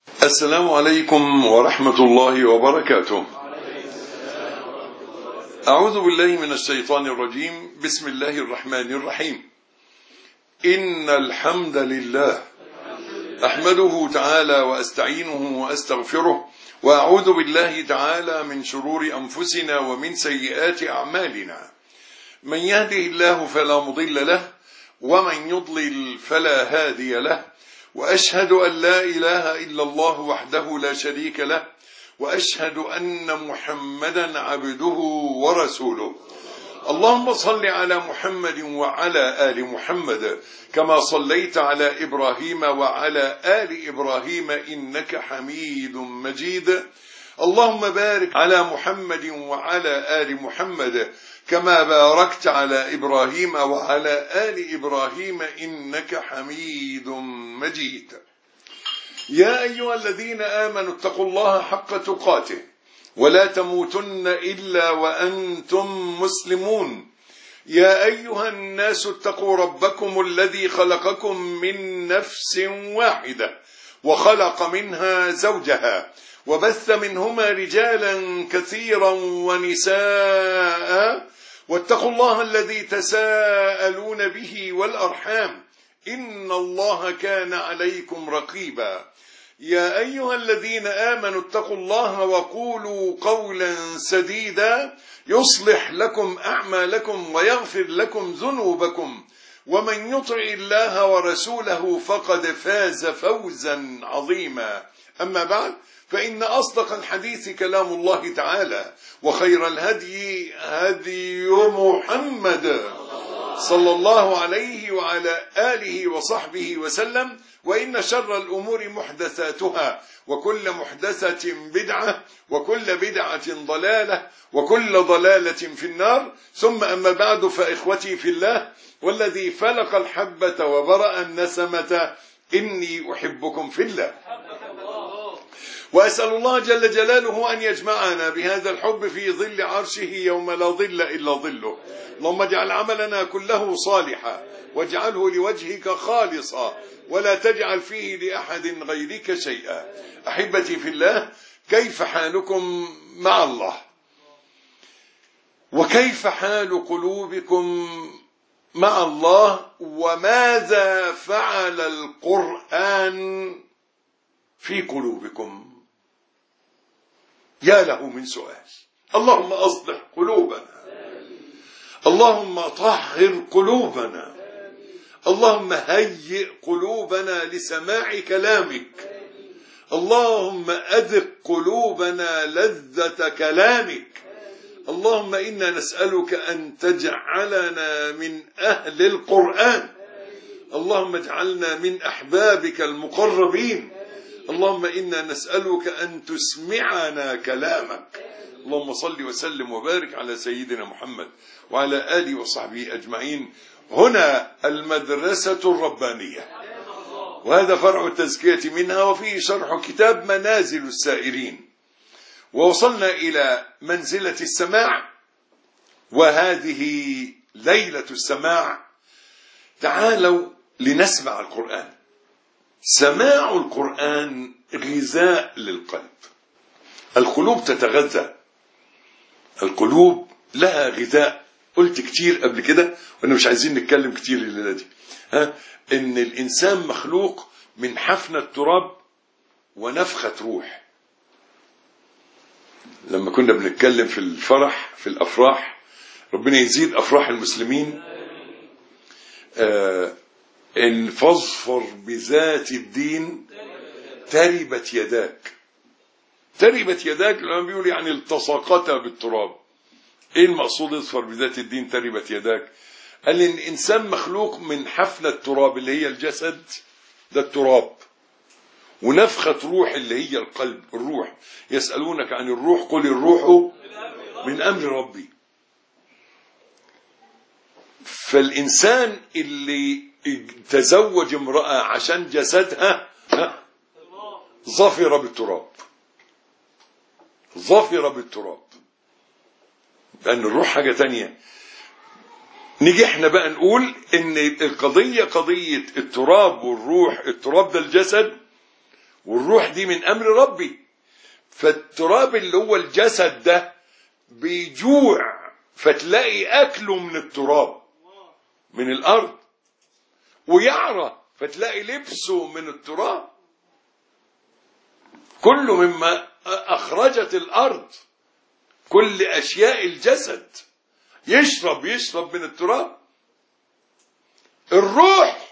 السلام عليكم ورحمة الله وبركاته. أعوذ بالله من الشيطان الرجيم. بسم الله الرحمن الرحيم. إن الحمد لله أحمده تعالى وأستعينه وأستغفره، وأعوذ بالله تعالى من شرور أنفسنا ومن سيئات أعمالنا. من يهده الله فلا مضل له، ومن يضلل فلا هادي له، وأشهد أن لا إله إلا الله وحده لا شريك له، وأشهد أن محمدا عبده ورسوله. اللهم صل على محمد وعلى آل محمد كما صليت على إبراهيم وعلى آل إبراهيم إنك حميد مجيد. اللهم بارك على محمد وعلى آل محمد كما باركت على إبراهيم وعلى آل إبراهيم إنك حميد مجيد. يا أيها الذين آمنوا اتقوا الله حق تقاته ولا تموتن إلا وأنتم مسلمون. يا أيها الناس اتقوا ربكم الذي خلقكم من نفس واحدة وخلق منها زوجها وبث منهما رجالا كثيرا ونساء، واتقوا الله الذي تساءلون به والأرحام إن الله كان عليكم رقيبا. يا أيها الذين آمنوا اتقوا الله وقولوا قولا سديدا يصلح لكم أعمالكم ويغفر لكم ذنوبكم، ومن يطع الله ورسوله فقد فاز فوزا عظيما. أما بعد، فإن أصدق الحديث كلام الله تعالى، وخير الهدي هدي محمد صلى الله عليه وعلى آله وصحبه وسلم، وإن شر الأمور محدثاتها، وكل محدثة بدعة، وكل بدعة ضلالة، وكل ضلالة في النار. ثم أما بعد، فإخوتي في الله والذي فلق الحبة وبرأ النسمة إني أحبكم في الله، وأسأل الله جل جلاله أن يجمعنا بهذا الحب في ظل عرشه يوم لا ظل إلا ظله. اللهم اجعل عملنا كله صالحا، واجعله لوجهك خالصا، ولا تجعل فيه لأحد غيرك شيئا. أحبتي في الله، كيف حالكم مع الله؟ وكيف حال قلوبكم مع الله؟ وماذا فعل القرآن في قلوبكم؟ يا له من سؤال. اللهم أصلح قلوبنا، اللهم طهر قلوبنا، اللهم هيئ قلوبنا لسماع كلامك، اللهم أذق قلوبنا لذة كلامك. اللهم إنا نسألك أن تجعلنا من أهل القرآن، اللهم اجعلنا من أحبابك المقربين. اللهم إنا نسألك أن تسمعنا كلامك. اللهم صل وسلم وبارك على سيدنا محمد وعلى آله وصحبه أجمعين. هنا المدرسة الربانية، وهذا فرع التزكية منها، وفيه شرح كتاب منازل السائرين، ووصلنا إلى منزلة السماع، وهذه ليلة السماع. تعالوا لنسمع القرآن. سماع القرآن غذاء للقلب. القلوب تتغذى، القلوب لها غذاء. قلت كتير قبل كده، وانا مش عايزين نتكلم كتير الليلة دي، ان الانسان مخلوق من حفنة تراب ونفخة روح. لما كنا بنتكلم في الفرح، في الافراح، ربنا يزيد افراح المسلمين، ان فاظفر بذات الدين تربت يداك. تربت يداك لما بيقول يعني التصقت بالتراب. ايه المقصود اظفر بذات الدين تربت يداك؟ قال ان الانسان مخلوق من حفنة التراب اللي هي الجسد، ده التراب، ونفخة روح اللي هي القلب، الروح. يسألونك عن الروح قل الروح من امر ربي. فالانسان اللي تزوج امرأة عشان جسدها ظفر بالتراب، ظفر بالتراب، لأن الروح حاجة تانية. نيجي احنا بقى نقول ان القضية قضية التراب والروح. التراب ده الجسد، والروح دي من أمر ربي. فالتراب اللي هو الجسد ده بيجوع، فتلاقي أكله من التراب من الأرض، ويعرى فتلاقي لبسه من التراب، كله مما أخرجت الأرض، كل أشياء الجسد يشرب من التراب. الروح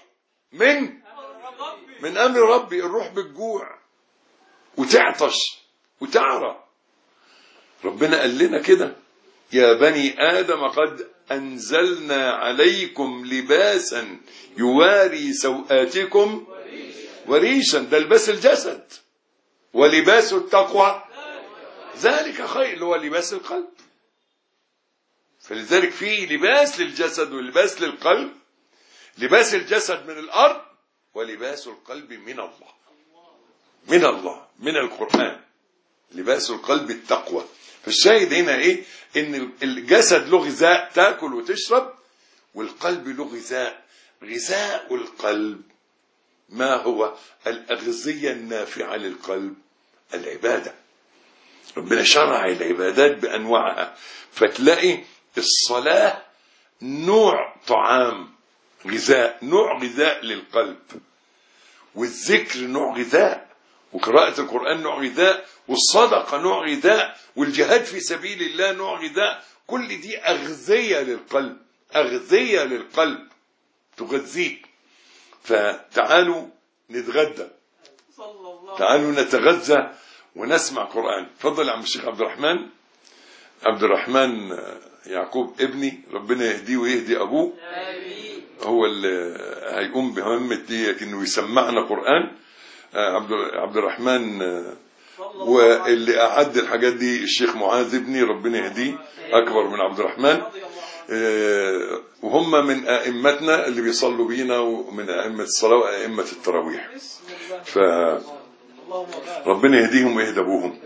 من أمر ربي. الروح بتجوع وتعطش وتعرى. ربنا قال لنا كده: يا بني آدم قد أنزلنا عليكم لباسا يواري سوآتكم وريشا. ده لباس الجسد. ولباس التقوى ذلك خير، اللي هو لباس القلب. فلذلك في لباس للجسد ولباس للقلب. لباس الجسد من الأرض، ولباس القلب من الله من القرآن. لباس القلب التقوى. فالشاهد هنا ايه؟ ان الجسد له غذاء تاكل وتشرب، والقلب له غذاء. غذاء القلب ما هو؟ الأغذية النافعة للقلب العبادة. ربنا شرع العبادات بأنواعها. فتلاقي الصلاة نوع طعام غذاء، نوع غذاء للقلب، والذكر نوع غذاء، وقراءة القرآن نوع غذاء، والصدقة نوع غذاء، والجهاد في سبيل الله نوع غذاء. كل دي أغذية للقلب، أغذية للقلب تغذيك. فتعالوا نتغدى، تعالوا نتغذى ونسمع قرآن. تفضل يا عم الشيخ عبد الرحمن يعقوب ابني، ربنا يهديه ويهدي أبوه. هو اللي هيقوم بمهمة دي انه يسمعنا قرآن. عبد الرحمن، واللي أعد الحاجات دي الشيخ معاذ ابني، ربنا يهديه، أكبر من عبد الرحمن. وهم من أئمتنا اللي بيصلوا بينا، ومن أئمة الصلاة وأئمة التراويح. فربنا يهديهم ويهدي أبوهم.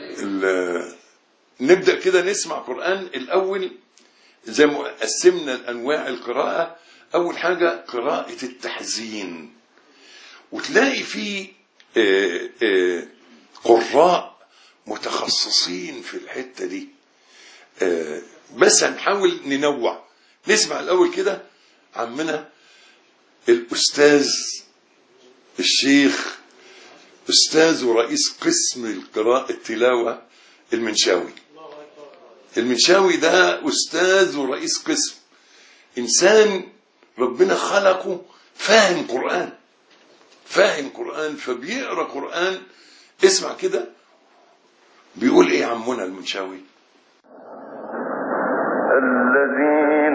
نبدأ كده نسمع قرآن الأول. زي ما قسمنا الأنواع القراءة، أول حاجة قراءة التحزين. وتلاقي فيه قراء متخصصين في الحتة دي. بس هنحاول ننوع. نسمع الأول كده عمنا الأستاذ الشيخ أستاذ ورئيس قسم القراءة التلاوة المنشاوي ده أستاذ ورئيس قسم، إنسان ربنا خلقه فاهم قرآن، فبيقرأ قرآن. اسمع كده بيقول ايه عمنا المنشاوي: الذين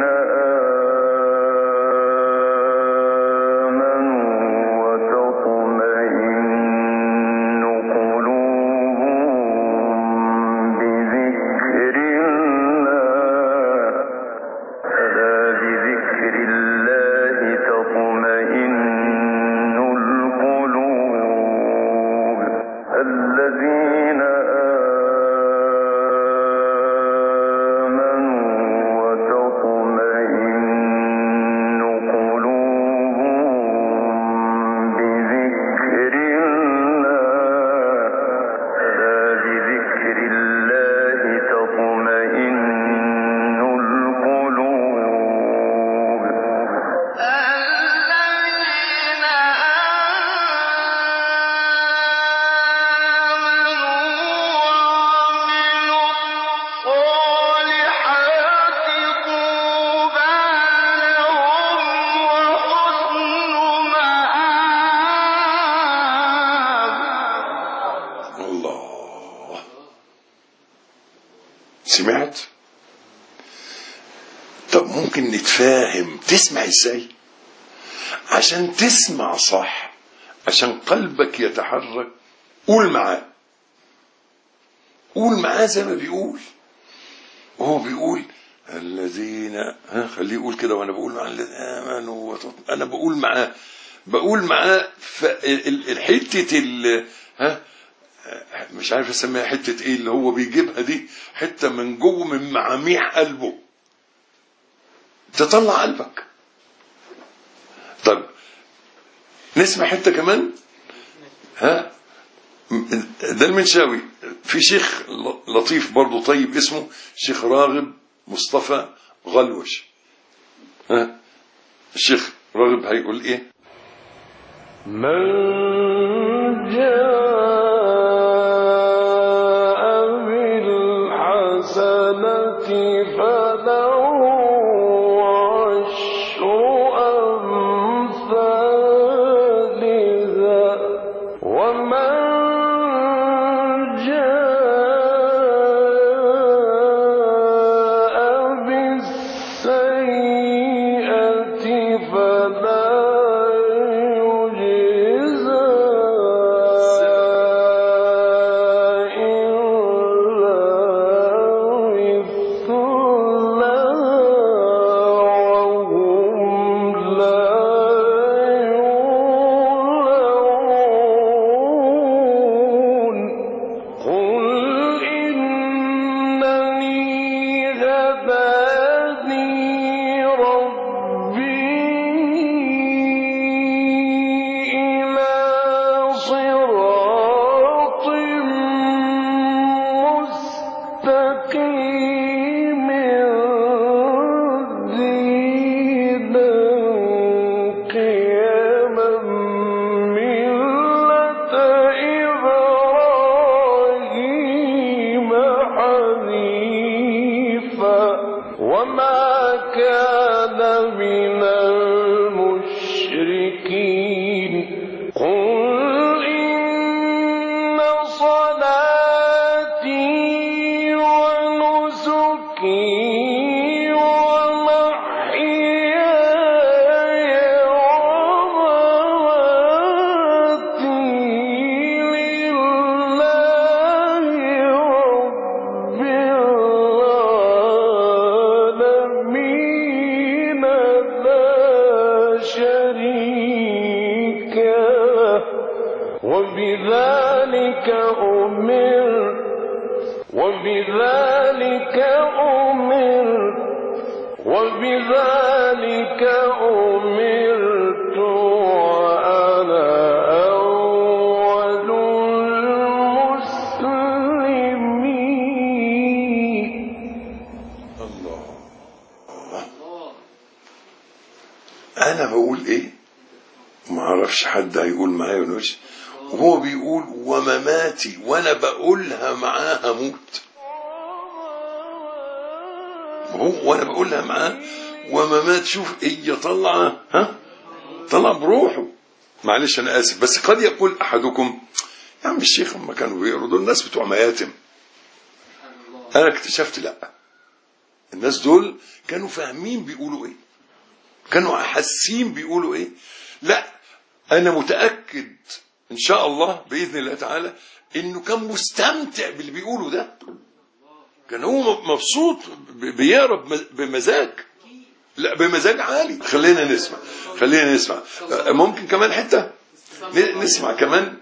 سمعت؟ طب ممكن نتفاهم تسمع ازاي؟ عشان تسمع صح، عشان قلبك يتحرك. قول معاه زي ما بيقول. وهو بيقول الذين، خليه يقول كده وانا بقول مع الذين امنوا انا بقول معاه الحته مش عارف اسميها حته ايه اللي هو بيجيبها دي، حته من جوه من معاميح قلبه تطلع قلبك. طب نسمع حته كمان. ده المنشاوي. في شيخ لطيف برضو طيب اسمه شيخ راغب مصطفى غلوش. الشيخ راغب هيقول ايه؟ من جاء بالحسنة فله عشر أمثالها ومن جاء بالسيئة فلا وبذلك أمرت وأنا أول المسلمين. الله. أنا بقول إيه؟ ما أعرفش حد هيقول معايا ولا مش، وهو بيقول ومماتي وأنا بقولها معاه هموت. وانا بقولها معاه وممات. شوف هي طلع طلع بروحه. معلش انا اسف، بس قد يقول احدكم يا عم الشيخ هم كانوا بيقروا دول الناس بتوع مياتم. انا اكتشفت لا، الناس دول كانوا فاهمين بيقولوا ايه، كانوا حاسين بيقولوا ايه. لا انا متاكد ان شاء الله باذن الله تعالى انه كان مستمتع باللي بيقوله ده، كان هو مبسوط بيقرا بمزاج، لا بمزاج عالي. خلينا نسمع ممكن كمان حتة نسمع كمان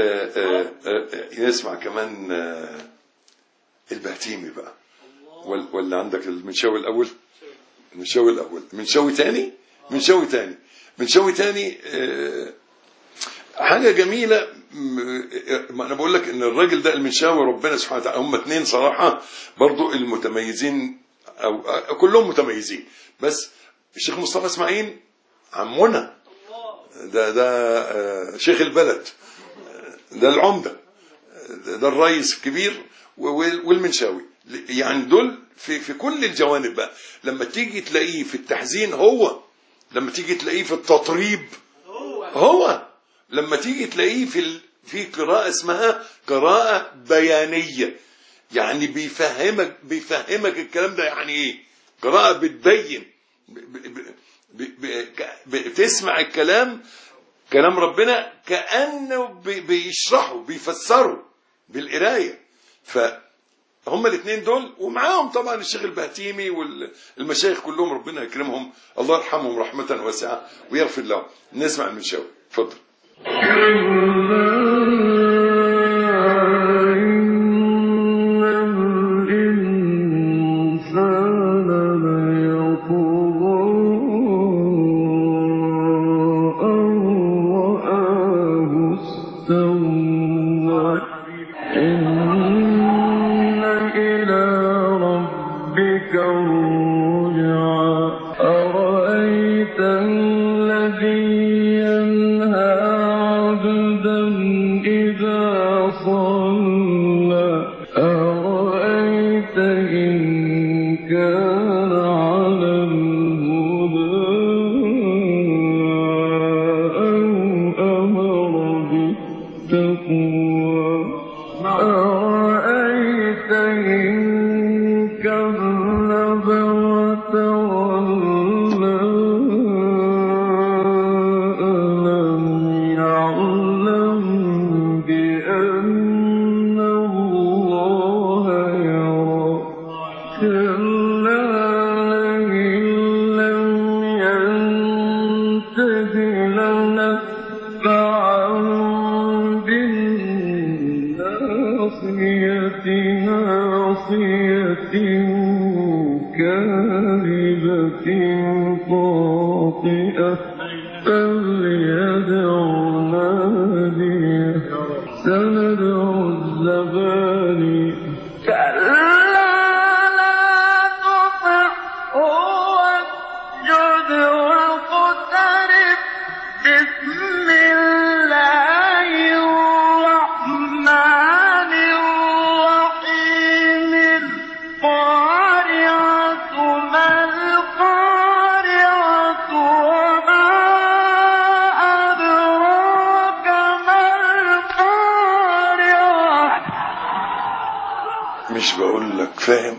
البهتيمي بقى، ولا عندك المنشاوي الأول؟ منشاوي تاني حاجة جميلة. ما أنا بقول لك إن الراجل ده المنشاوي ربنا سبحانه وتعالى، هم اتنين صراحة برضو المتميزين، أو كلهم متميزين، بس الشيخ مصطفى اسماعيل عمنا ده شيخ البلد، ده العمدة، ده الرئيس الكبير، والمنشاوي يعني دول في كل الجوانب بقى. لما تيجي تلاقيه في التحزين هو، لما تيجي تلاقيه في التطريب هو، لما تيجي تلاقيه في قراءة اسمها قراءة بيانية، يعني بيفهمك الكلام ده يعني ايه. قراءة بتبين، بتسمع الكلام، كلام ربنا كأنه بيشرحه بيفسره بالقراية. فهم الاثنين دول، ومعاهم طبعا الشيخ البهتيمي والمشايخ كلهم ربنا يكرمهم، الله يرحمهم رحمة واسعة ويغفر لهم. نسمع المنشاوي، اتفضل. سمعا بالناصية ناصية كاذبة خاطئة فليدع ناديه سندع الزبانية مش بقول لك فاهم؟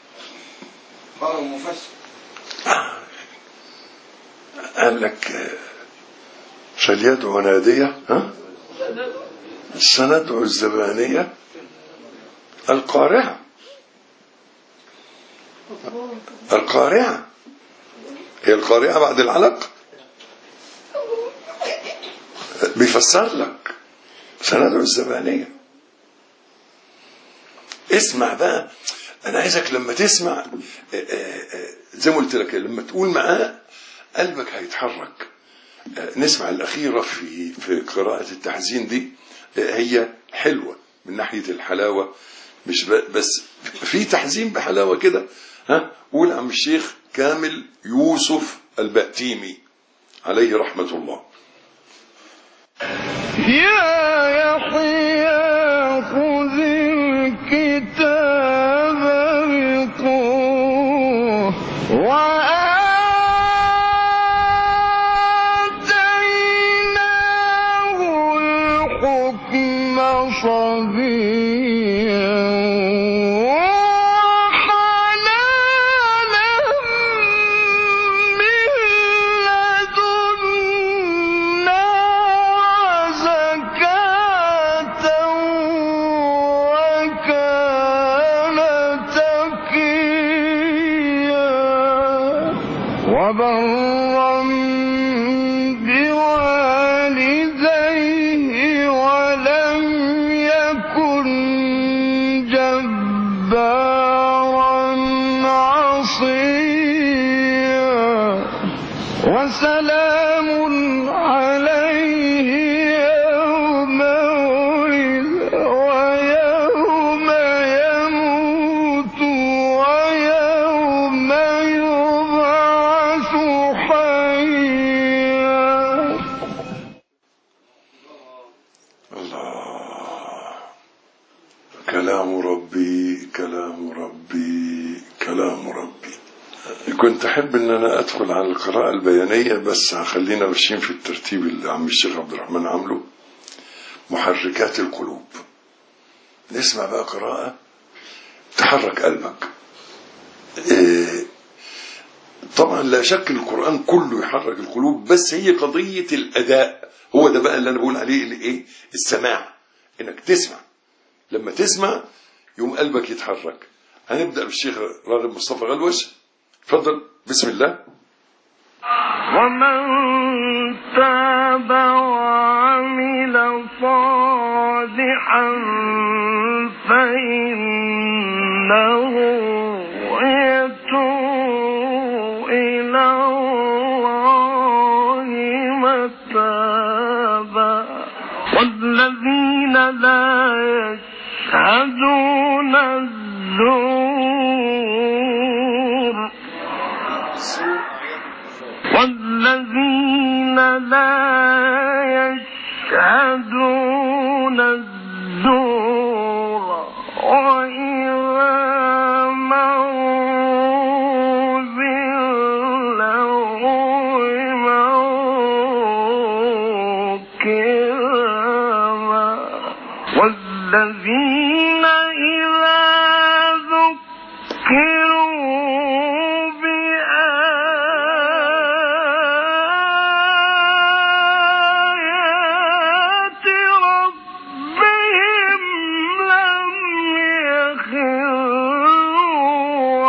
قال لك فليدعو نادية سندعو الزبانية القارعة. القارعة هي القارعة بعد العلق. بيفسر لك سندعو الزبانية. اسمع بقى، انا عايزك لما تسمع زي ما قلت لك لما تقول معاه قلبك هيتحرك. نسمع الأخيرة في قراءة التحزين دي، هي حلوة من ناحية الحلاوة، مش بس في تحزين بحلاوة كده. قول عم الشيخ كامل يوسف البأتيمي عليه رحمة الله. يا يحيى خذ الكتاب بقوة وآتيناه الحكم صبيا وحنانا من لدنا وزكاة وكان تقيا وبرا بوالديه ولم يكن جبارا عصيا وسلام عليه يوم ولد ويوم يموت ويوم يبعث حيا. الله، كلام ربي كلام ربي كلام ربي. كنت أحب أن أنا أدخل على القراءة البيانية، بس هخلينا ماشيين في الترتيب اللي عم الشيخ عبد الرحمن عامله. محركات القلوب. نسمع بقى قراءة تحرك قلبك. طبعا لا شك القرآن كله يحرك القلوب، بس هي قضية الأداء. هو ده بقى اللي أنا بقول عليه الإيه؟ السماع. إنك تسمع، لما تسمع يوم قلبك يتحرك. هنبدأ بالشيخ راغب مصطفى غلوش. تفضل بسم الله. ومن تاب وعمل صالحا فإنه يتوب إلى الله متابا والذين لا يشهدون الزور والذين لا يشهدون الزور وإذا مروا باللغو مروا كراما والذين إذا ذكروا بآيات ربهم لم يخروا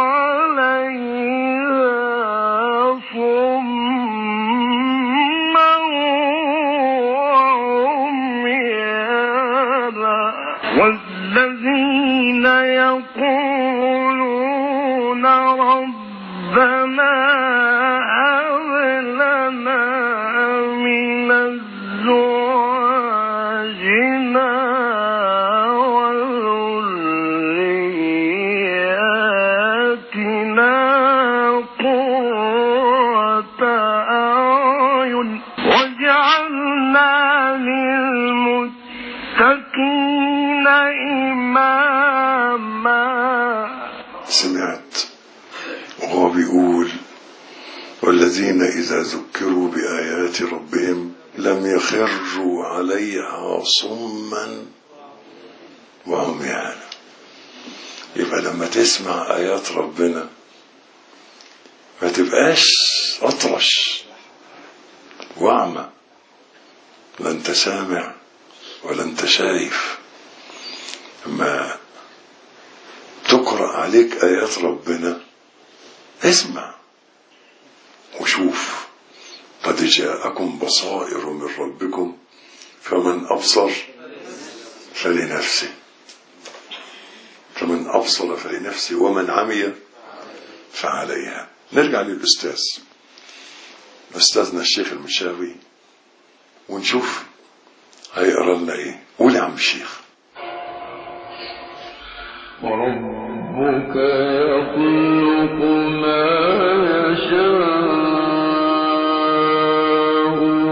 عليها صما والذين يقولون ربنا هب لنا من أزواجنا وذرياتنا قرة أعين واجعلنا للمتقين إماما. سمعت وهو بيقول والذين إذا ذكروا بآيات ربهم لم يخروا عليها صما وعميانا. يبقى لما تسمع آيات ربنا ما تبقاش أطرش وأعمى، لا أنت سامع ولا أنت شايف. لما تقرأ عليك آيات ربنا اسمع وشوف. قد جاءكم بصائر من ربكم فمن أبصر فلنفسه ومن عمي فعليها. نرجع للأستاذ أستاذنا الشيخ المنشاوي ونشوف هيقرأ لنا إيه. قول يا عم الشيخ. وربك يخلق ما يشاء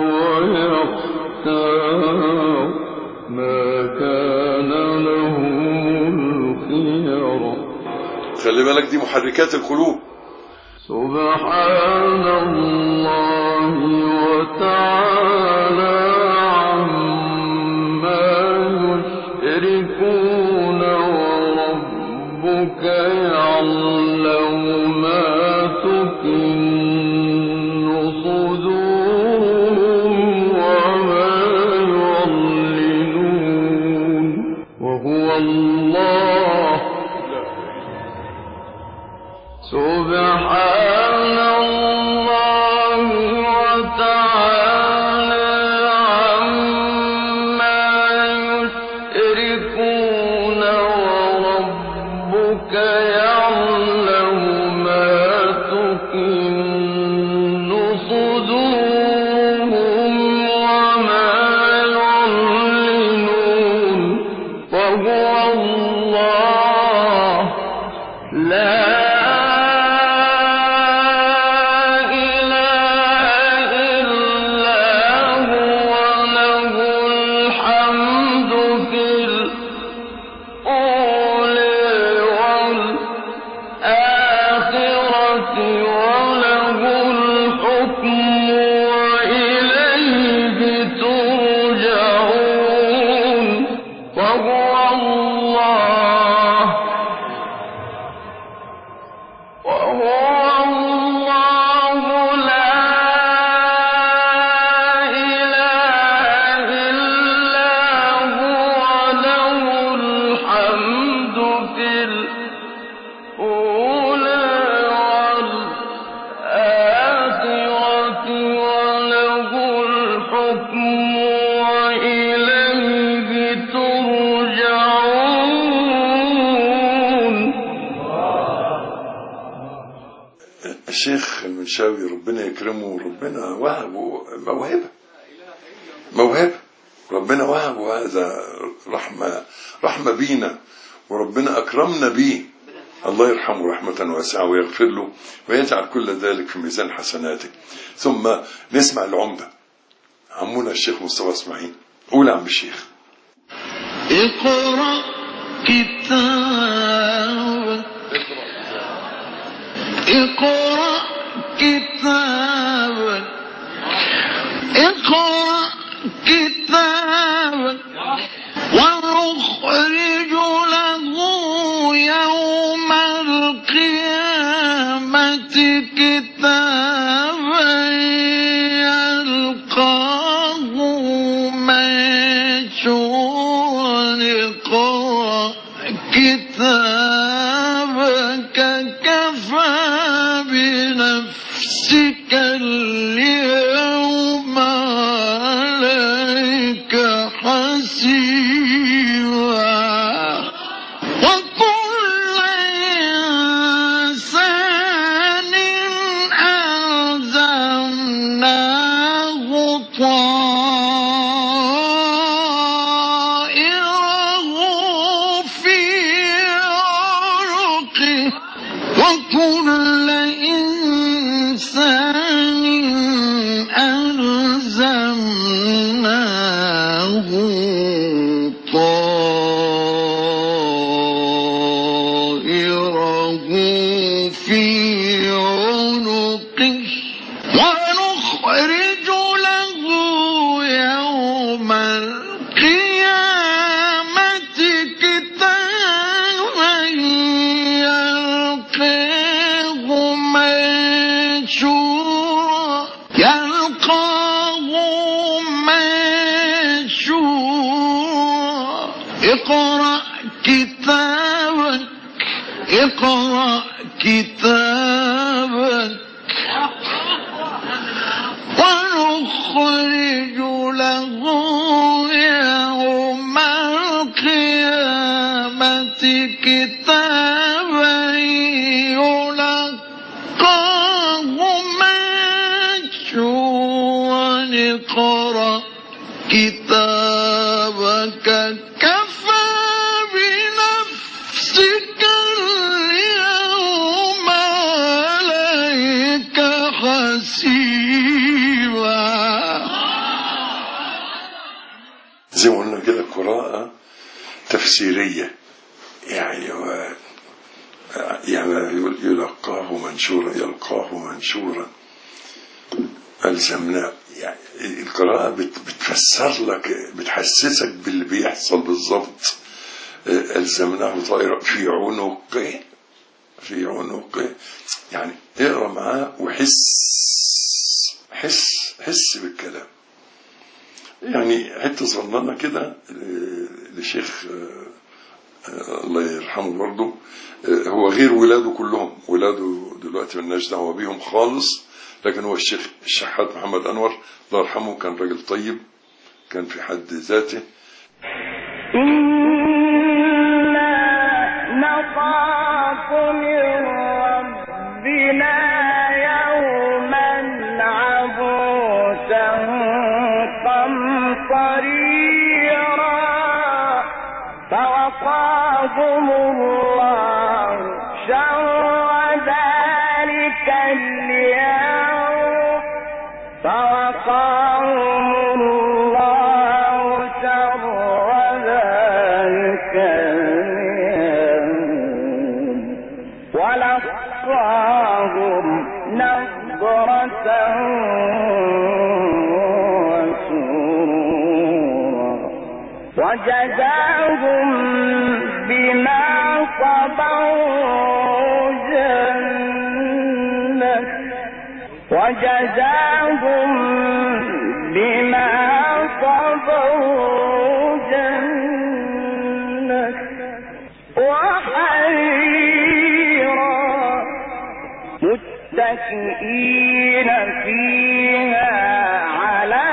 ويختار ما كان لهم الخيرة. خلي بالك دي محركات القلوب. سبحان الله وتعالى عما يشركون وربك يعلم ما تكن صدورهم وما يعلنون وهو الله. سبحان الله وتعالى عما يشركون وربك يعلم ما تكن صدورهم وما يعلنون وهو الله لا الشيخ المنشاوي ربنا يكرمه وربنا وهبه موهبة ربنا وهبه هذا رحمة بينا وربنا أكرمنا بيه. الله يرحمه رحمة واسعة ويغفر له ويجعل كل ذلك في ميزان حسناته. ثم نسمع العمدة عمونا الشيخ مصطفى اسماعيل. قول عم الشيخ. اقرأ كتابك اقرأ كتابك اقرأ كتابك ونخرج له يوم القيامة كتابا يلقاه منشورا اقرأ كتابك كفى بنفسك اليوم عليك حسيبا. اقرأ كتابك اقرأ كتابك ونخرج له يوم القيامة كتابا يلقاه منشورا اقرأ كتابك كفى بنفسك اليوم عليك حسيبا. زي ما قلنا كده قراءة تفسيرية، يعني يلقاه منشورا ألزمناه. يعني القراءة بتفسر لك، بتحسسك باللي بيحصل بالضبط. ألزمناه طائرة في عنقه، يعني اقرأ معاه وحس حس بالكلام. يعني حتة صغننة كده لشيخ الله يرحمه برضه، هو غير ولاده كلهم، ولاده دلوقتي مالناش دعوة بيهم خالص، لكن هو الشيخ الشحات محمد أنور الله يرحمه كان راجل طيب، كان في حد ذاته. إنا نخاف من ربنا يوما عبوسا قمطريرا فوقاهم الله شر ذلك اليوم فوقاهم الله شر ذلك اليوم ولقاهم نضرة وسرورا وجزاهم بما صبروا جنة وحريرا متكئين فيها على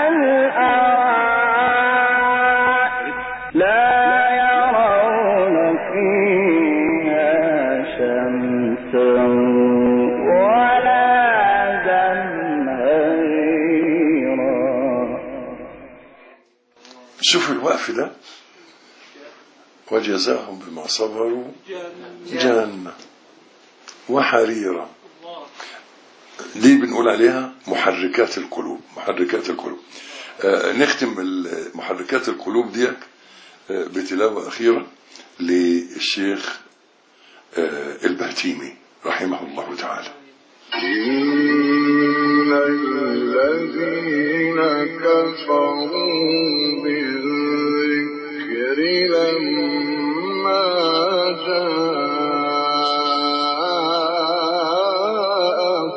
الأرائك لا يرون فيها شمسا ولا زمهريرا. شوف الوقف ده، وجزاهم بما صبروا جنة وحريرا. دي بنقول عليها محركات القلوب. نختم محركات القلوب دي بتلاوة أخيرة للشيخ البهتيمي رحمه الله تعالى. إن الذين كفروا بالذكر لما جاءهم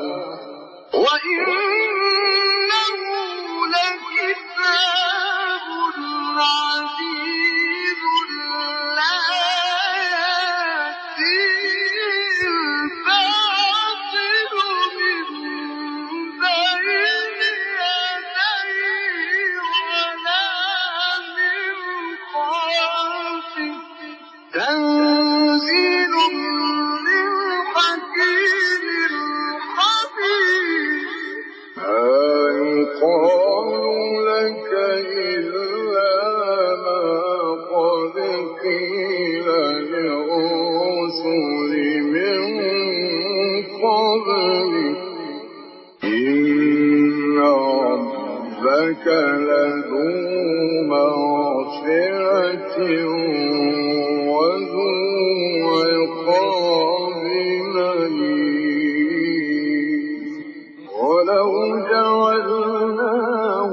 وإنه لكتاب عزيز لا يأتيه الباطل من بين يديه ولا من خلفه تنزيل من حكيم خبير. ما يقال لك إلا ما قد قيل للرسل من قبلك إن ربك لذو مغفرة وذو عقاب أليم. ولو جعلناه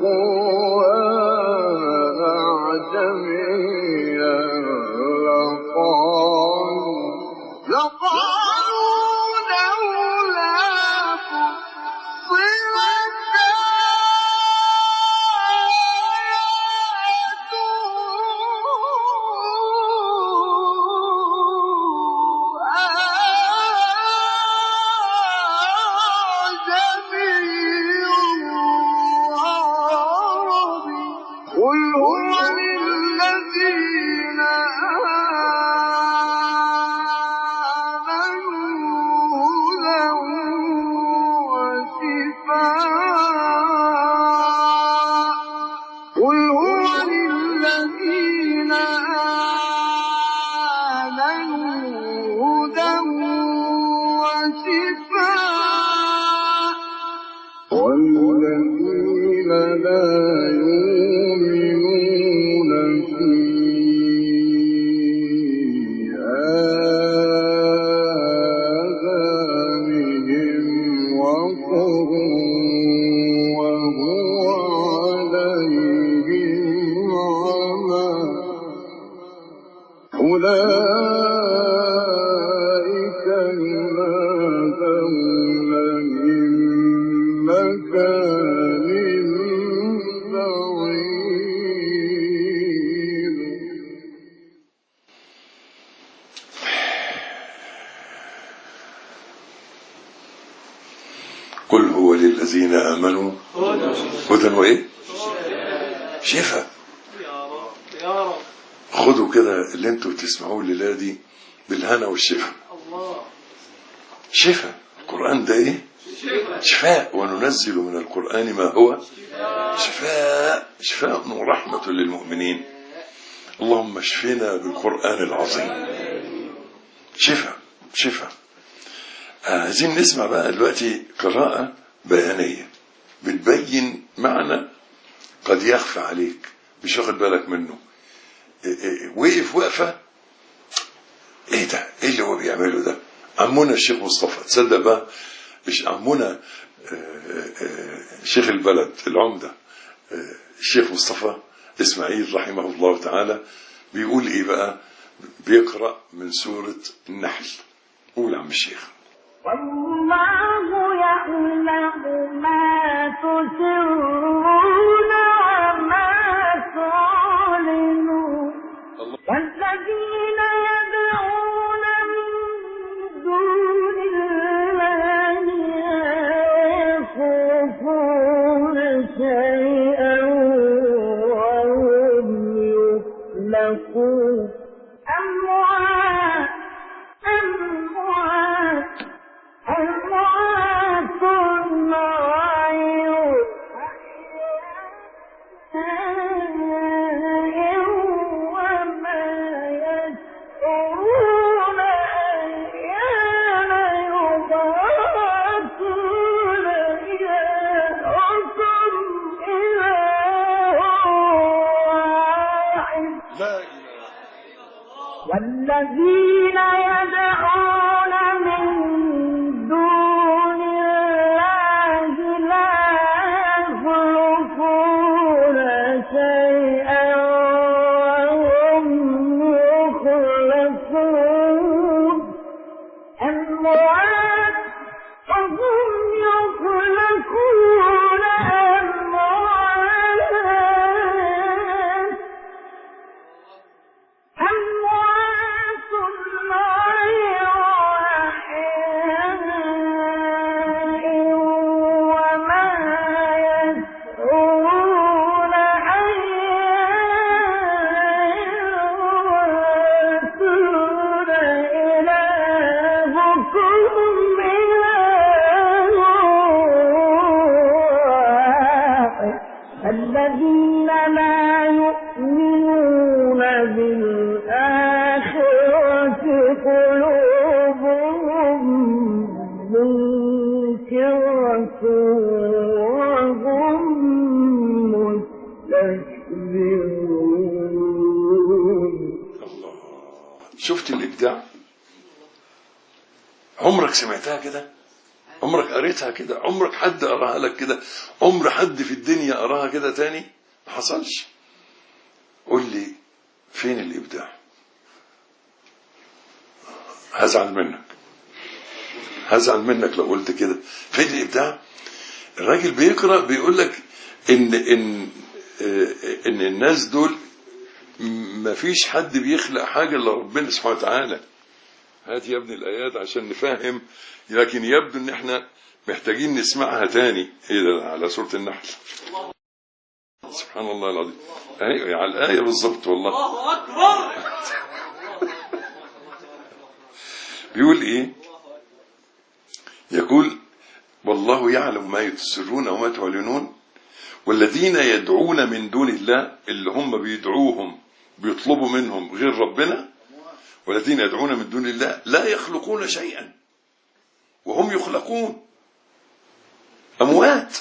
قرآنا أعجميا لقالوا لولا فصلت آياته قل هو للذين آمنوا هدى وشفاء قل هو للذين آمنوا هدى وشفاء والذين لا يؤمنون في آذانهم وقر وهو عليهم عمى أولئك ينادون من مكان بعيد قل هو للذين آمنوا هدى وإيه؟ شفاء. خدوا كده اللي انتوا بتسمعوه الليلة دي بالهنا والشفاء. شفاء. القرآن ده ايه؟ شفاء. وننزل من القرآن ما هو شفاء. شفاء ورحمة للمؤمنين. اللهم اشفنا بالقرآن العظيم. شفاء شفاء. عايزين نسمع بقى دلوقتي قراءة بيانية بتبين معنى قد يخفى عليك مش واخد بالك منه. وقف وقفة ايه ده؟ ايه اللي هو بيعمله ده؟ عمونا الشيخ مصطفى، تصدق بقى عمونا شيخ البلد العمدة الشيخ مصطفى اسماعيل رحمه الله تعالى بيقول ايه بقى؟ بيقرأ من سورة النحل. قول عم الشيخ. والله يعلم ما تسرون وما تعلنون والذين يدعون من دون الله يخافون شيئا وهم يخلقون أموات والذين يدعون من دون الله لا يخلقون شيئا وهم يخلقون أموات وهم يخلقون الذين لا يؤمنون بالآخرة قلوبهم منكرة وهم مستكبرون. الله. شفت الإبداع؟ عمرك سمعتها كده؟ عمرك قريتها كده؟ عمرك حد قراها لك كده؟ عمر حد في الدنيا قراها كده تاني؟ ما حصلش. قول لي فين الإبداع؟ هزعل منك لو قلت كده. فين الإبداع؟ الراجل بيقرأ بيقول لك إن الناس دول ما فيش حد بيخلق حاجة إلا ربنا سبحانه وتعالى. هات يا ابن الآيات عشان نفهم، لكن يبدو ان احنا محتاجين نسمعها تاني. ايه ده؟ على سورة النحل. سبحان الله العظيم. ايوه على الآية بالظبط والله. الله أكبر. بيقول ايه؟ يقول والله يعلم ما تسرون وما تعلنون والذين يدعون من دون الله اللي هم بيدعوهم بيطلبوا منهم غير ربنا، والذين يدعون من دون الله لا يخلقون شيئا وهم يخلقون، أموات.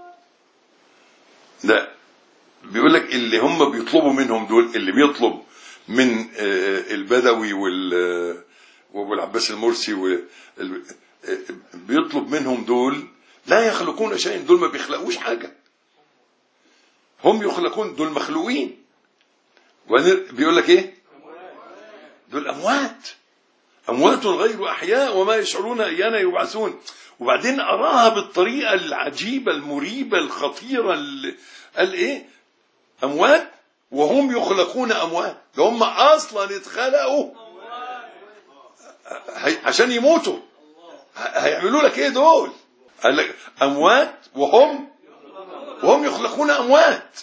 لا بيقول لك اللي هم بيطلبوا منهم دول، اللي بيطلب من البدوي وابو العباس المرسي بيطلب منهم دول لا يخلقون شيئا، دول ما بيخلقوش حاجة، هم يخلقون، دول مخلوقين. بيقول لك ايه؟ دول أموات غير أحياء وما يشعرون أيان يبعثون. وبعدين أراها بالطريقة العجيبة المريبة الخطيرة قال ايه؟ أموات وهم يخلقون أموات، ده هم أصلا اتخلقوا عشان يموتوا. هيعملوا لك ايه دول؟ قال لك أموات وهم يخلقون أموات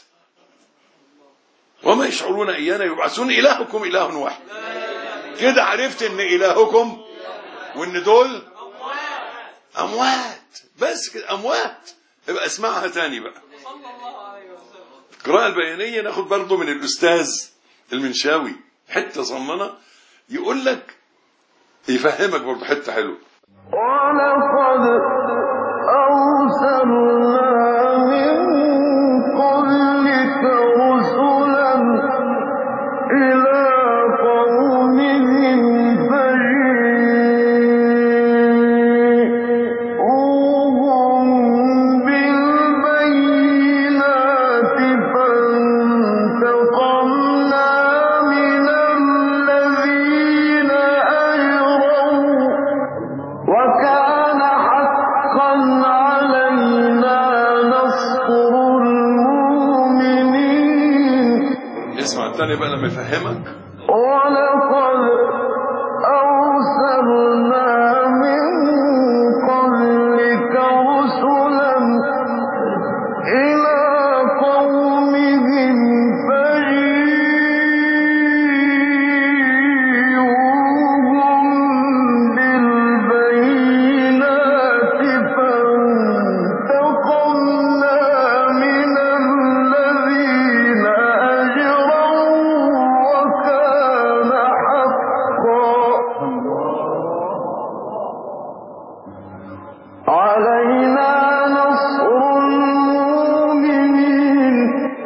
وما يشعرون أيان يبعثون. إلهكم إله واحد. كده عرفت ان إلهكم وان دول أموات، بس كده أموات. يبقى اسمعها تاني بقى. القراءة البيانية ناخد برضو من الأستاذ المنشاوي حتة صمنة يقول لك يفهمك برضو حتة حلوة. ولقد أرسلنا من قبلك رسلا إلى قومهم فجيئوهم بالبينات فانتقمنا من الذين أجرموا وكان حقا علينا نصر المؤمنين. اسمع الثاني بقى لما يفهمك. ولقد أرسلنا من قبلك رسلا إلى قومهم فجيئوهم بالبينات فانتقمنا من الذين أجرموا وكان حقا علينا نصر المؤمنين.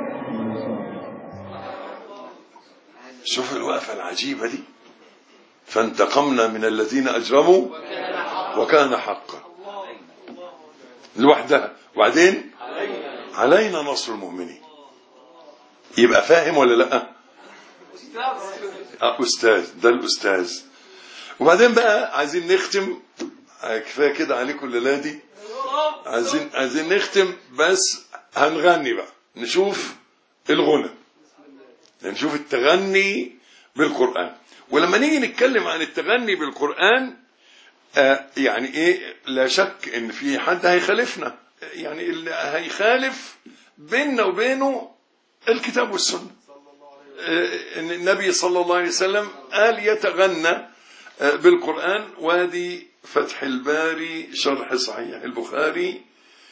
شوف الوقفة العجيبة دي. فانتقمنا من الذين أجرموا وكان حقا لوحدها، وبعدين علينا نصر المؤمنين. يبقى فاهم ولا لا؟ أستاذ، ده الأستاذ. وبعدين بقى عايزين نختم، كفاية كده عليكم الليلة دي. عايزين نختم، بس هنغني بقى، نشوف الغنى، نشوف التغني بالقرآن. ولما نيجي نتكلم عن التغني بالقرآن يعني ايه، لا شك ان في حد هيخالفنا، يعني اللي هيخالف بيننا وبينه الكتاب والسنة. ان النبي صلى الله عليه وسلم قال يتغنى بالقرآن. وادي فتح الباري شرح صحيح البخاري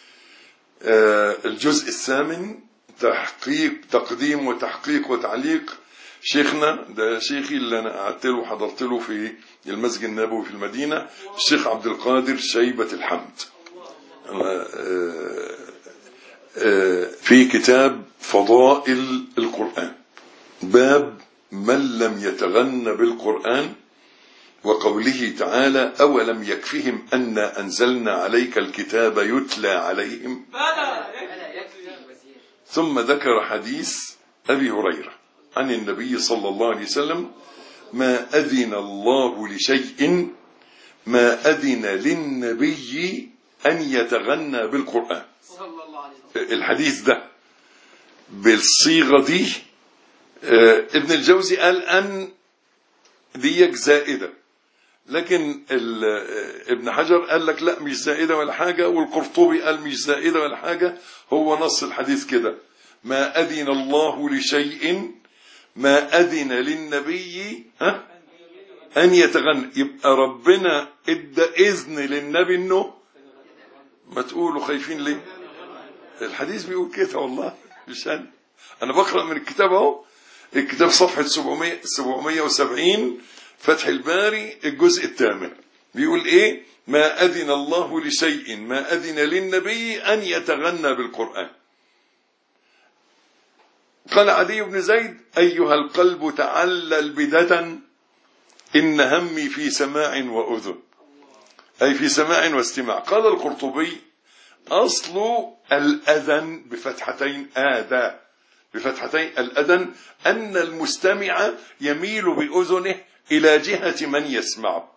الجزء الثامن، تقديم وتحقيق وتعليق شيخنا، ده شيخي اللي انا قعدت له وحضرت له في المسجد النبوي في المدينة، الشيخ عبد القادر شيبة الحمد، في كتاب فضائل القرآن، باب من لم يتغن بالقرآن، وقوله تعالى أولم يكفهم أنا أنزلنا عليك الكتاب يتلى عليهم. ثم ذكر حديث أبي هريرة عن النبي صلى الله عليه وسلم ما أذن الله لشيء ما أذن للنبي أن يتغنى بالقرآن. الحديث ده بالصيغة دي ابن الجوزي قال أن ديك زائدة، لكن ابن حجر قال لك لا مش زائدة ولا حاجة، والقرطبي قال مش زائدة ولا حاجة، هو نص الحديث كده ما أذن الله لشيء ما أذن للنبي أن يتغنى. يبقى ربنا ادى إذن للنبي إنه ما تقولوا خايفين ليه؟ الحديث بيقول كده والله. مش أنا بقرأ من الكتاب أهو، الكتاب صفحة 770 فتح الباري الجزء الثامن، بيقول إيه؟ ما أذن الله لشيء ما أذن للنبي أن يتغنى بالقرآن. قال عدي بن زيد: أيها القلب تعلل بدة إن همي في سماع وأذن، أي في سماع واستماع. قال القرطبي: أصل الأذن بفتحتين آذى بفتحتين الأذن أن المستمع يميل بأذنه إلى جهة من يسمع.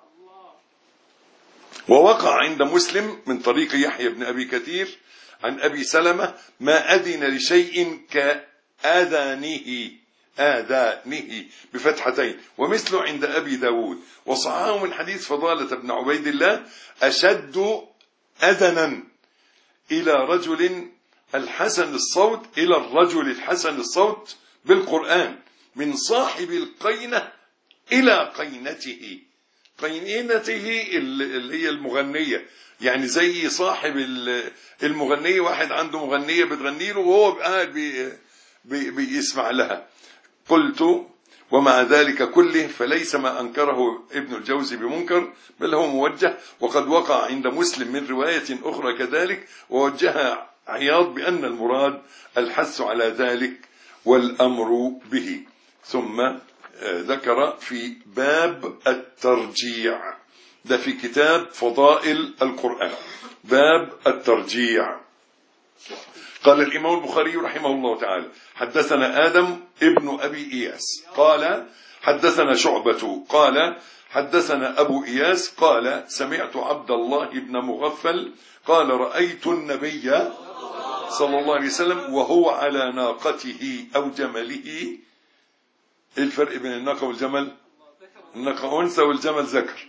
ووقع عند مسلم من طريق يحيى بن أبي كثير عن أبي سلمة: ما أذن لشيء كأذانه بفتحتين. ومثله عند أبي داود. وصححه من حديث فضالة بن عبيد الله: أشد أذنا إلى رجل الحسن الصوت إلى الرجل الحسن الصوت بالقرآن من صاحب القينة إلى قينته. قينته اللي هي المغنية، يعني زي صاحب المغنية، واحد عنده مغنية بتغني له وهو قاعد بيسمع لها. قلت: ومع ذلك كله فليس ما أنكره ابن الجوزي بمنكر، بل هو موجه. وقد وقع عند مسلم من رواية أخرى كذلك، ووجه عياض بأن المراد الحث على ذلك والأمر به. ثم ذكر في باب الترجيع، ده في كتاب فضائل القرآن، باب الترجيع. قال الإمام البخاري رحمه الله تعالى: حدثنا آدم ابن أبي إياس قال حدثنا شعبة قال حدثنا أبو إياس قال سمعت عبد الله بن مغفل قال رأيت النبي صلى الله عليه وسلم وهو على ناقته أو جمله. الفرق بين الناقة والجمل؟ الناقة أنثى والجمل ذكر.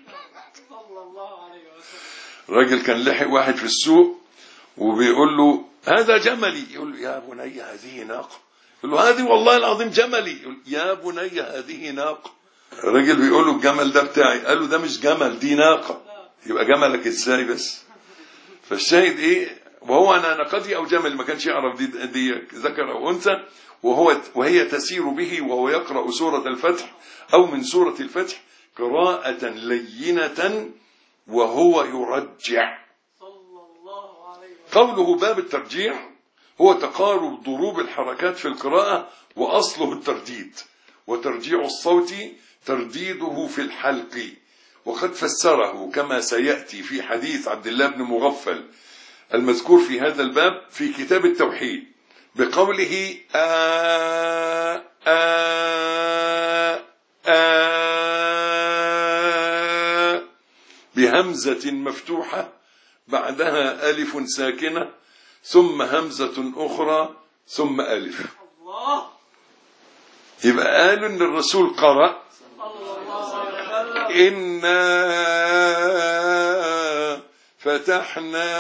راجل كان لحق واحد في السوق وبيقول له: هذا جملي. يقول له: يا بني هذه ناقة. يقول له: هذه والله العظيم جملي. يقول: يا بني هذه ناقة. الراجل بيقول له: الجمل ده بتاعي. قال له: ده مش جمل، دي ناقة. يبقى جملك ازاي بس؟ فالشاهد ايه؟ وهو انا ناقتي او جمل، ما كانش يعرف دي ذكر او انثى. وهي تسير به وهو يقرأ سورة الفتح او من سورة الفتح قراءة لينة وهو يرجع. قوله باب الترجيع هو تقارب ضروب الحركات في القراءة، وأصله الترديد، وترجيع الصوت ترديده في الحلق. وقد فسره كما سيأتي في حديث عبد الله بن مغفل المذكور في هذا الباب في كتاب التوحيد بقوله بهمزة مفتوحة بعدها ألف ساكنة ثم همزة أخرى ثم ألف. يبقى قالوا إن الرسول قرأ إنا فتحنا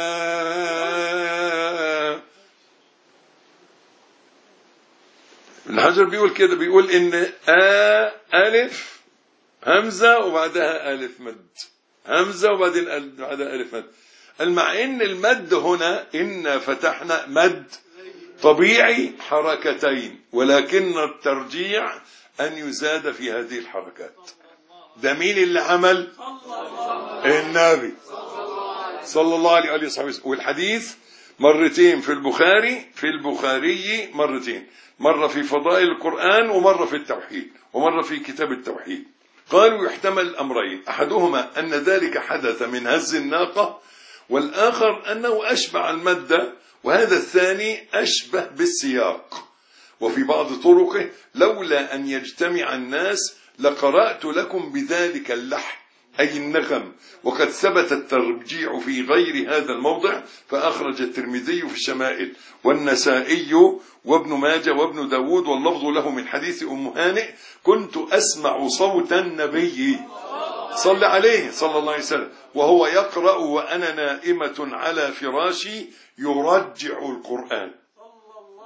الحجر بيقول كده، بيقول إن ألف همزة وبعدها ألف مد، همزة وبعدين بعدها ألف مد. مع إن المد هنا إن فتحنا مد طبيعي حركتين، ولكن الترجيع أن يزاد في هذه الحركات. ده مين اللي عمل؟ النبي صلى الله عليه وسلم. والحديث مرتين في البخاري مرتين، مرة في فضائل القرآن ومرة في التوحيد ومرة في كتاب التوحيد. قالوا يحتمل الأمرين، أحدهما أن ذلك حدث من هز الناقة، والآخر أنه أشبع المادة، وهذا الثاني أشبه بالسياق. وفي بعض طرقه لولا أن يجتمع الناس لقرأت لكم بذلك اللحن أي النغم. وقد ثبت الترجيع في غير هذا الموضع، فأخرج الترمذي في الشمائل والنسائي وابن ماجه وابن داود واللفظ له من حديث أم هانئ: كنت أسمع صوت النبي صلى عليه صلى الله عليه وسلم وهو يقرأ وأنا نائمة على فراشي يرجع القرآن.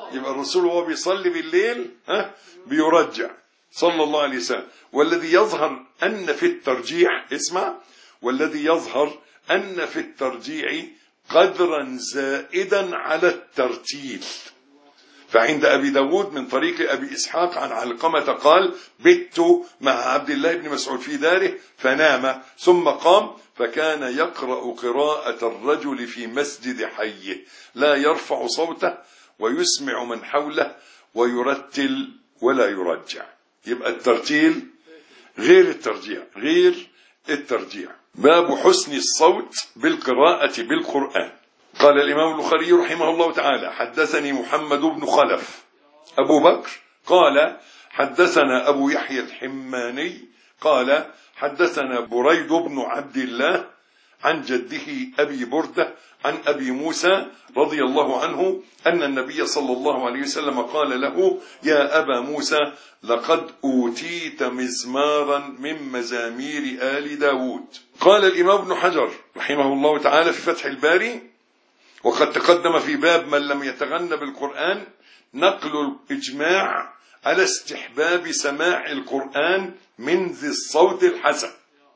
يبقى الرسول وهو بيصلي بالليل بيرجع صلى الله عليه وسلم. والذي يظهر أن في الترجيح، اسمع، والذي يظهر أن في الترجيع قدرا زائدا على الترتيل. فعند أبي داود من طريق أبي إسحاق عن علقمة قال: بت مع عبد الله بن مسعود في داره فنام ثم قام فكان يقرأ قراءة الرجل في مسجد حيه لا يرفع صوته ويسمع من حوله ويرتل ولا يرجع. يبقى الترتيل غير الترجيع، غير الترجيع. باب حسن الصوت بالقراءة بالقرآن. قال الإمام البخاري رحمه الله تعالى: حدثني محمد بن خلف أبو بكر قال: حدثنا أبو يحيى الحماني قال: حدثنا بريد بن عبد الله عن جده أبي بردة عن أبي موسى رضي الله عنه أن النبي صلى الله عليه وسلم قال له: يا أبا موسى لقد أوتيت مزمارا من مزامير آل داود. قال الإمام ابن حجر رحمه الله تعالى في فتح الباري: وقد تقدم في باب من لم يتغنى بالقرآن نقل الإجماع على استحباب سماع القرآن من ذي الصوت الحسن.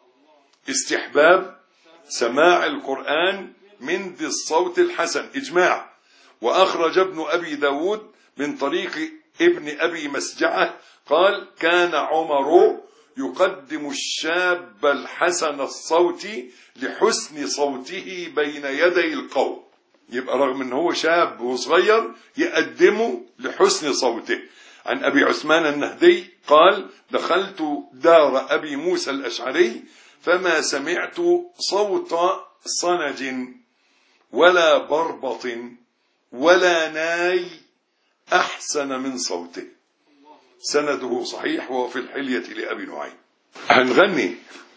استحباب سماع القرآن من ذي الصوت الحسن إجماع. وأخرج ابن أبي داود من طريق ابن أبي مسجعة قال: كان عمر يقدم الشاب الحسن الصوت لحسن صوته بين يدي القوم. يبقى رغم أنه هو شاب وصغير يقدمه لحسن صوته. عن أبي عثمان النهدي قال: دخلت دار أبي موسى الأشعري فما سمعت صوت صنج ولا بربط ولا ناي أحسن من صوته. سنده صحيح وهو في الحلية لأبي نعيم. هنغني.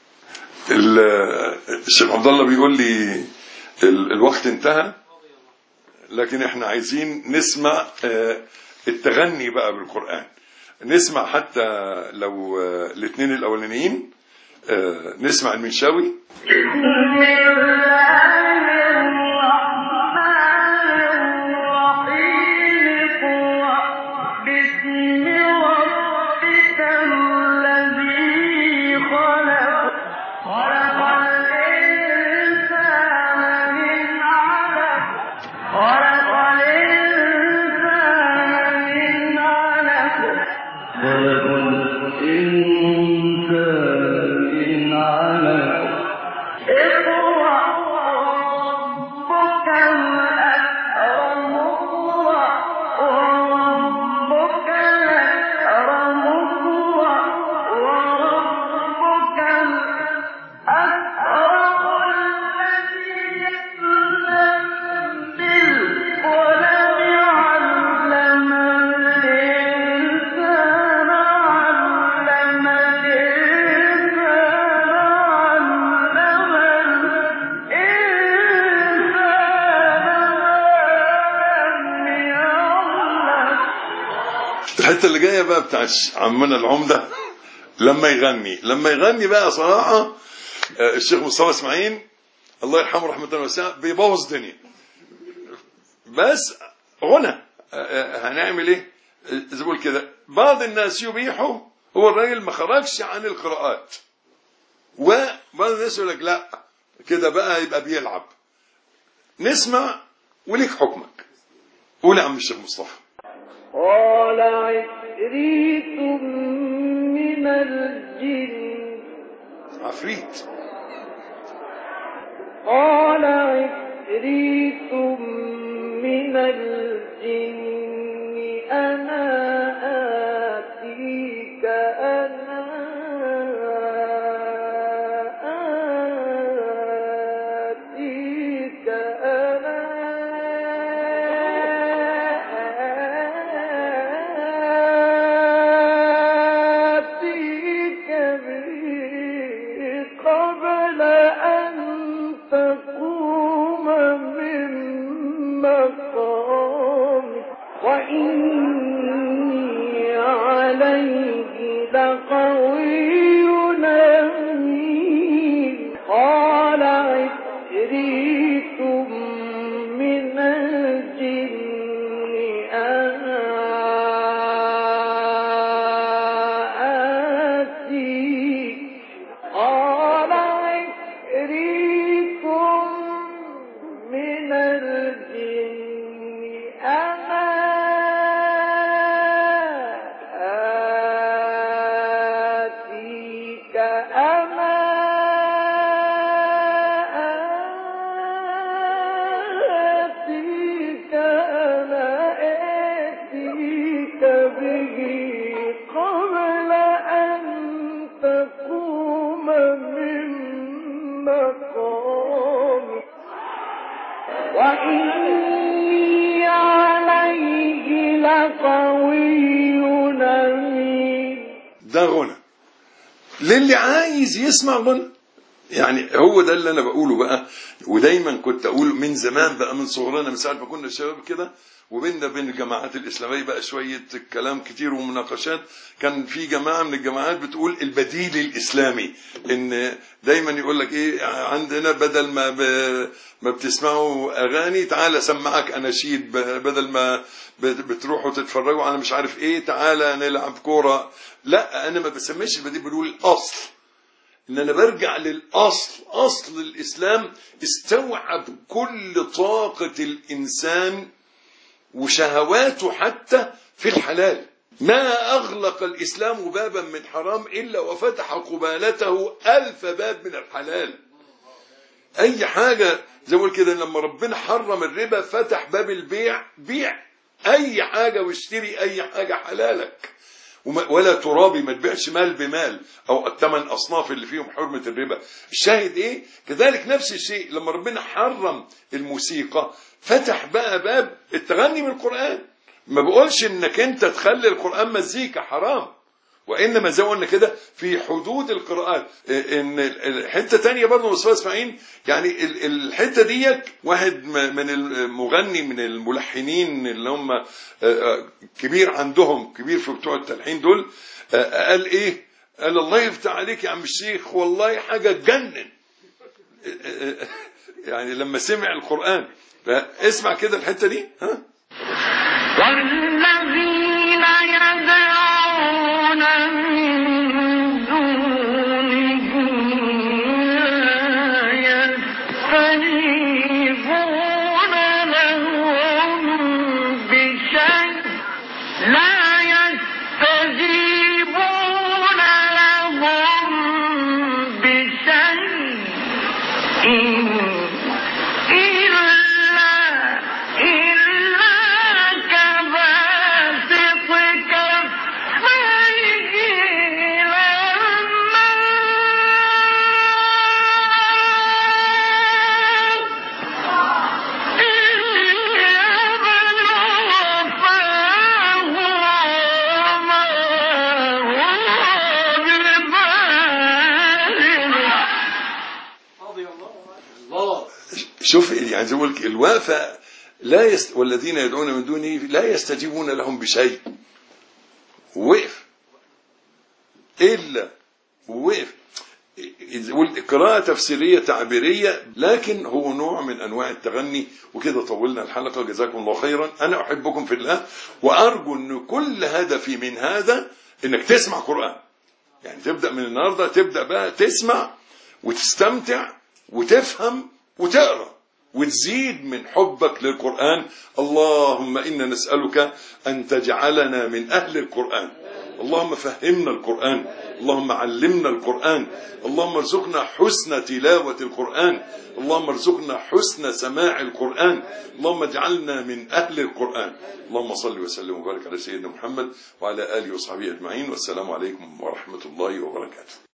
الشيخ عبد الله بيقول لي الوقت انتهى، لكن احنا عايزين نسمع التغني بقى بالقرآن. نسمع حتى لو الاثنين الأولانيين. نسمع المنشاوي. الحته اللي جايه بقى بتاع عمنا العمده لما يغني بقى صراحه الشيخ مصطفى اسماعيل الله يرحمه رحمه واسعه بيبوظ الدنيا. بس غنى هنعمل ايه؟ زي بقول كده بعض الناس يبيحوا هو الراجل ما خرجش عن القراءات، وبعض الناس يقول لك لا كده بقى يبقى بيلعب. نسمع وليك حكمك. قول يا عم الشيخ مصطفى. قال عفريت من الجن. عفريت. قال عفريت من الجن أنا آتيك قبل أن تقوم من مقامك وإني عليه لقوي أمين. قال عفريت من الجن أنا ده غنى للي عايز يسمع غنى. يعني هو ده اللي انا بقوله بقى، ودايما كنت اقول من زمان بقى، من صغرنا، من ساعه ما كنا شباب كده، وبيننا بين الجماعات الاسلاميه بقى شويه كلام كتير ومناقشات. كان في جماعه من الجماعات بتقول البديل الاسلامي، ان دايما يقول لك ايه عندنا بدل ما بتسمعوا اغاني تعالى سمعك اناشيد، بدل ما بتروحوا تتفرجوا على مش عارف ايه تعالى نلعب كوره. لا انا ما بسميش البديل، بقول الاصل، ان انا برجع للاصل. اصل الاسلام استوعب كل طاقه الانسان وشهواته حتى في الحلال. ما أغلق الإسلام بابا من حرام إلا وفتح قبالته 1000 باب من الحلال. أي حاجة زي ما كده، لما ربنا حرم الربا فتح باب البيع، بيع أي حاجة واشتري أي حاجة حلالك، ولا ترابي، ما تبيعش مال بمال أو الثمان أصناف اللي فيهم حرمة الربا. الشاهد إيه؟ كذلك نفس الشيء لما ربنا حرم الموسيقى فتح بقى باب التغني من القرآن. ما بقولش انك انت تخلي القرآن مزيكا، حرام، وانما زي ما قلنا كده في حدود القراءات. ان الحته تانية برضه مصطفى اسماعيل، يعني الحته ديت واحد من المغني من الملحنين اللي هم كبير عندهم، كبير في بتوع التلحين دول، قال ايه؟ قال الله يفتح عليك يا عم الشيخ والله حاجه تجنن. يعني لما سمع القرآن. اسمع كده الحته دي، ها؟ والذين يدعون من دونه يستجيبون لهم بشيء، لا يستجيبون لهم بشيء شوف يعني زي ما بقول الوقفه، والذين يدعون من دونه لا يستجيبون لهم بشيء. وقف الا وقف. قراءة تفسيرية تعبيرية، لكن هو نوع من انواع التغني. وكده طولنا الحلقة، جزاكم الله خيرا. انا احبكم في الله، وارجو ان كل هدفي من هذا انك تسمع قرآن. يعني تبدأ من النهاردة، تبدأ بقى تسمع وتستمتع وتفهم وتقرأ وتزيد من حبك للقرآن. اللهم إنا نسألك أن تجعلنا من أهل القرآن. اللهم فهمنا القرآن، اللهم علمنا القرآن، اللهم ارزقنا حسن تلاوة القرآن، اللهم ارزقنا حسن سماع القرآن، اللهم اجعلنا من أهل القرآن. اللهم صل وسلم وبارك على سيدنا محمد وعلى آله وصحبه أجمعين، والسلام عليكم ورحمة الله وبركاته.